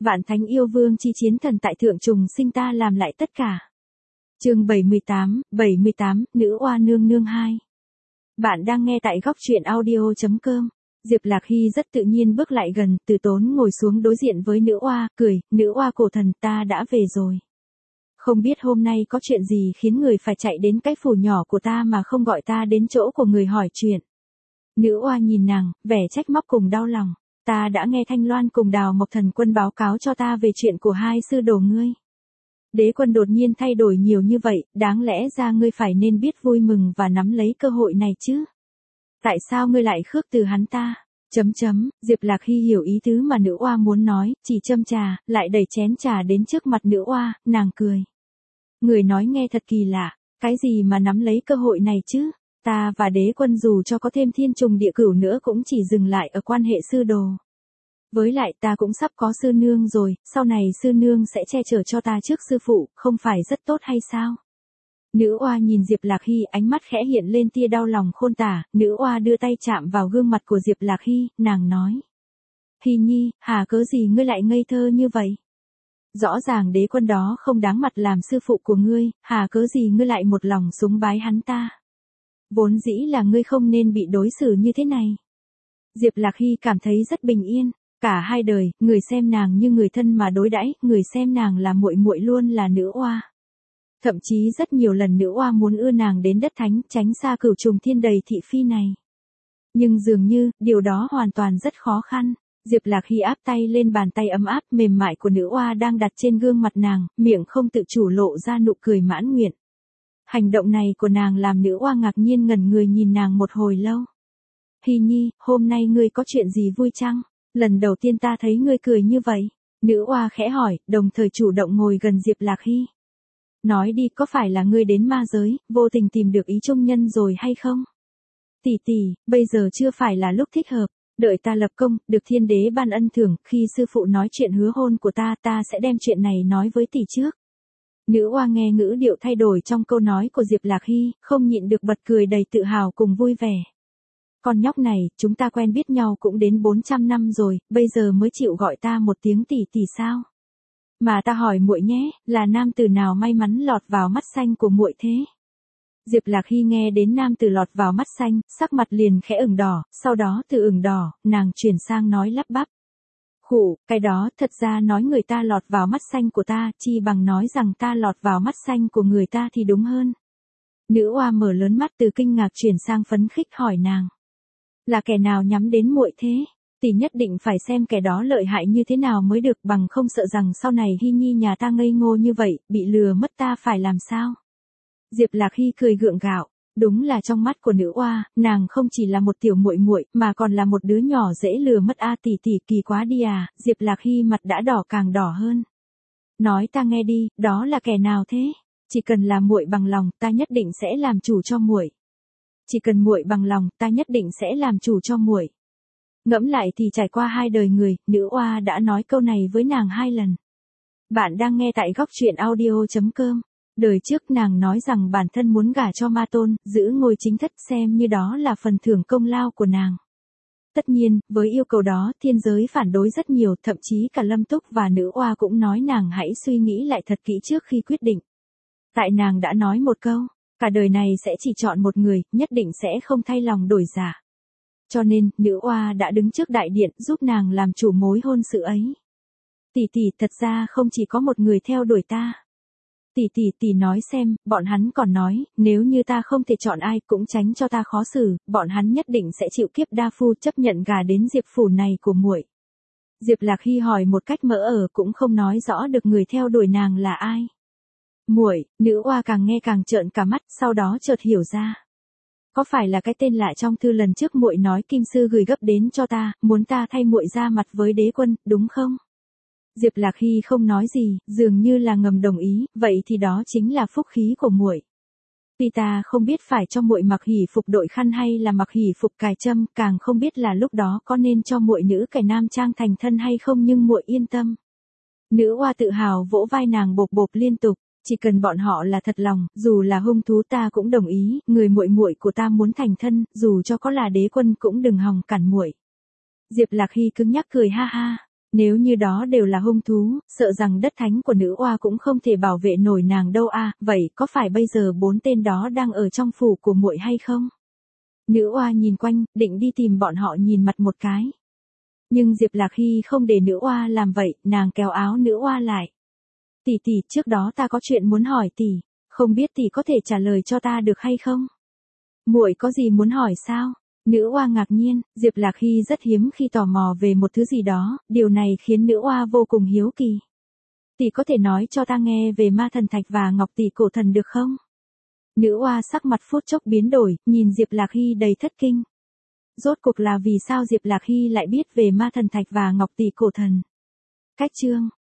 Vạn thánh yêu vương chi chiến thần tại thượng trùng sinh ta làm lại tất cả. Chương 78, Nữ oa nương nương 2. Bạn đang nghe tại góc truyện audio.com. Diệp Lạc Hy rất tự nhiên bước lại gần, Từ Tốn ngồi xuống đối diện với nữ oa, cười, nữ oa cổ thần, ta đã về rồi. Không biết hôm nay có chuyện gì khiến người phải chạy đến cái phủ nhỏ của ta mà không gọi ta đến chỗ của người hỏi chuyện. Nữ oa nhìn nàng, vẻ trách móc cùng đau lòng. Ta đã nghe Thanh Loan cùng Đào Mộc Thần Quân báo cáo cho ta về chuyện của hai sư đồ ngươi. Đế quân đột nhiên thay đổi nhiều như vậy, đáng lẽ ra ngươi phải nên biết vui mừng và nắm lấy cơ hội này chứ. Tại sao ngươi lại khước từ hắn ta? Diệp Lạc Hy hiểu ý tứ mà nữ oa muốn nói, chỉ châm trà, lại đẩy chén trà đến trước mặt nữ oa, nàng cười. Người nói nghe thật kỳ lạ, cái gì mà nắm lấy cơ hội này chứ? Ta và đế quân dù cho có thêm thiên trùng địa cửu nữa cũng chỉ dừng lại ở quan hệ sư đồ. Với lại ta cũng sắp có sư nương rồi, sau này sư nương sẽ che chở cho ta trước sư phụ, không phải rất tốt hay sao? Nữ oa nhìn Diệp Lạc Hy, ánh mắt khẽ hiện lên tia đau lòng khôn tả, nữ oa đưa tay chạm vào gương mặt của Diệp Lạc Hy, nàng nói. Hy nhi, hà cớ gì ngươi lại ngây thơ như vậy? Rõ ràng đế quân đó không đáng mặt làm sư phụ của ngươi, hà cớ gì ngươi lại một lòng súng bái hắn ta? Vốn dĩ là ngươi không nên bị đối xử như thế này. Diệp Lạc Hy cảm thấy rất bình yên, cả hai đời, người xem nàng như người thân mà đối đãi, người xem nàng là muội muội luôn là nữ oa. Thậm chí rất nhiều lần nữ oa muốn ưa nàng đến đất thánh, tránh xa cửu trùng thiên đầy thị phi này. Nhưng dường như, điều đó hoàn toàn rất khó khăn. Diệp Lạc Hy áp tay lên bàn tay ấm áp mềm mại của nữ oa đang đặt trên gương mặt nàng, miệng không tự chủ lộ ra nụ cười mãn nguyện. Hành động này của nàng làm nữ oa ngạc nhiên ngẩn người nhìn nàng một hồi lâu. Hy nhi, hôm nay ngươi có chuyện gì vui chăng? Lần đầu tiên ta thấy ngươi cười như vậy. Nữ oa khẽ hỏi, đồng thời chủ động ngồi gần Diệp Lạc Hy. Nói đi, có phải là ngươi đến ma giới, vô tình tìm được ý trung nhân rồi hay không? Tỷ tỷ, bây giờ chưa phải là lúc thích hợp, đợi ta lập công, được thiên đế ban ân thưởng, khi sư phụ nói chuyện hứa hôn của ta sẽ đem chuyện này nói với tỷ trước. Nữ oa nghe ngữ điệu thay đổi trong câu nói của Diệp Lạc Hy, không nhịn được bật cười đầy tự hào cùng vui vẻ. Con nhóc này, chúng ta quen biết nhau cũng đến 400 năm rồi, bây giờ mới chịu gọi ta một tiếng tỷ tỷ sao? Mà ta hỏi muội nhé, là nam tử nào may mắn lọt vào mắt xanh của muội thế? Diệp Lạc Hy nghe đến nam tử lọt vào mắt xanh, sắc mặt liền khẽ ửng đỏ, sau đó từ ửng đỏ, nàng chuyển sang nói lắp bắp. Khụ, cái đó, thật ra nói người ta lọt vào mắt xanh của ta, chi bằng nói rằng ta lọt vào mắt xanh của người ta thì đúng hơn. Nữ oa mở lớn mắt từ kinh ngạc chuyển sang phấn khích hỏi nàng. Là kẻ nào nhắm đến muội thế? Tỷ nhất định phải xem kẻ đó lợi hại như thế nào mới được, bằng không sợ rằng sau này Hy nhi nhà ta ngây ngô như vậy, bị lừa mất ta phải làm sao? Diệp Lạc Hy cười gượng gạo, đúng là trong mắt của nữ oa, nàng không chỉ là một tiểu muội muội, mà còn là một đứa nhỏ dễ lừa mất a. Tỷ tỷ, kỳ quá đi à? Diệp Lạc Hy mặt đã đỏ càng đỏ hơn. Nói ta nghe đi, đó là kẻ nào thế? Chỉ cần là muội bằng lòng, ta nhất định sẽ làm chủ cho muội. Chỉ cần muội bằng lòng, ta nhất định sẽ làm chủ cho muội. Ngẫm lại thì trải qua 2 đời người, nữ oa đã nói câu này với nàng 2 lần. Bạn đang nghe tại góc truyện audio.com. Đời trước nàng nói rằng bản thân muốn gả cho Ma Tôn, giữ ngôi chính thất, xem như đó là phần thưởng công lao của nàng. Tất nhiên, với yêu cầu đó, thiên giới phản đối rất nhiều, thậm chí cả Lâm Túc và nữ oa cũng nói nàng hãy suy nghĩ lại thật kỹ trước khi quyết định. Tại nàng đã nói một câu, cả đời này sẽ chỉ chọn một người, nhất định sẽ không thay lòng đổi dạ. Cho nên, nữ oa đã đứng trước đại điện giúp nàng làm chủ mối hôn sự ấy. Tỷ tỷ, thật ra không chỉ có một người theo đuổi ta. Tỷ nói xem, bọn hắn còn nói, nếu như ta không thể chọn ai cũng tránh cho ta khó xử, bọn hắn nhất định sẽ chịu kiếp đa phu chấp nhận gà đến Diệp phủ này của muội. Diệp Lạc Hy hỏi một cách mỡ cũng không nói rõ được người theo đuổi nàng là ai. Muội, nữ oa càng nghe càng trợn cả mắt, sau đó chợt hiểu ra. Có phải là cái tên lạ trong thư lần trước muội nói Kim sư gửi gấp đến cho ta, muốn ta thay muội ra mặt với đế quân, đúng không? Diệp Lạc Hy không nói gì, dường như là ngầm đồng ý, vậy thì đó chính là phúc khí của muội. Tuy ta không biết phải cho muội mặc hỷ phục đội khăn hay là mặc hỷ phục cài trâm, càng không biết là lúc đó có nên cho muội nữ cải nam trang thành thân hay không, nhưng muội yên tâm. Nữ oa tự hào vỗ vai nàng bộp bộp liên tục. Chỉ cần bọn họ là thật lòng, dù là hung thú ta cũng đồng ý, người muội muội của ta muốn thành thân, dù cho có là đế quân cũng đừng hòng cản muội. Diệp Lạc Hy cứng nhắc cười ha ha, Nếu như đó đều là hung thú, sợ rằng đất thánh của nữ oa cũng không thể bảo vệ nổi nàng đâu à, vậy có phải bây giờ 4 tên đó đang ở trong phủ của muội hay không? Nữ oa nhìn quanh, định đi tìm bọn họ nhìn mặt một cái. Nhưng Diệp Lạc Hy không để nữ oa làm vậy, nàng kéo áo nữ oa lại. Tỷ tỷ, trước đó ta có chuyện muốn hỏi tỷ, không biết tỷ có thể trả lời cho ta được hay không? Muội có gì muốn hỏi sao? Nữ oa ngạc nhiên, Diệp Lạc Hy rất hiếm khi tò mò về một thứ gì đó, điều này khiến nữ oa vô cùng hiếu kỳ. Tỷ có thể nói cho ta nghe về ma thần thạch và ngọc tỷ cổ thần được không? Nữ oa sắc mặt phút chốc biến đổi, nhìn Diệp Lạc Hy đầy thất kinh. Rốt cuộc là vì sao Diệp Lạc Hy lại biết về ma thần thạch và ngọc tỷ cổ thần? Cách chương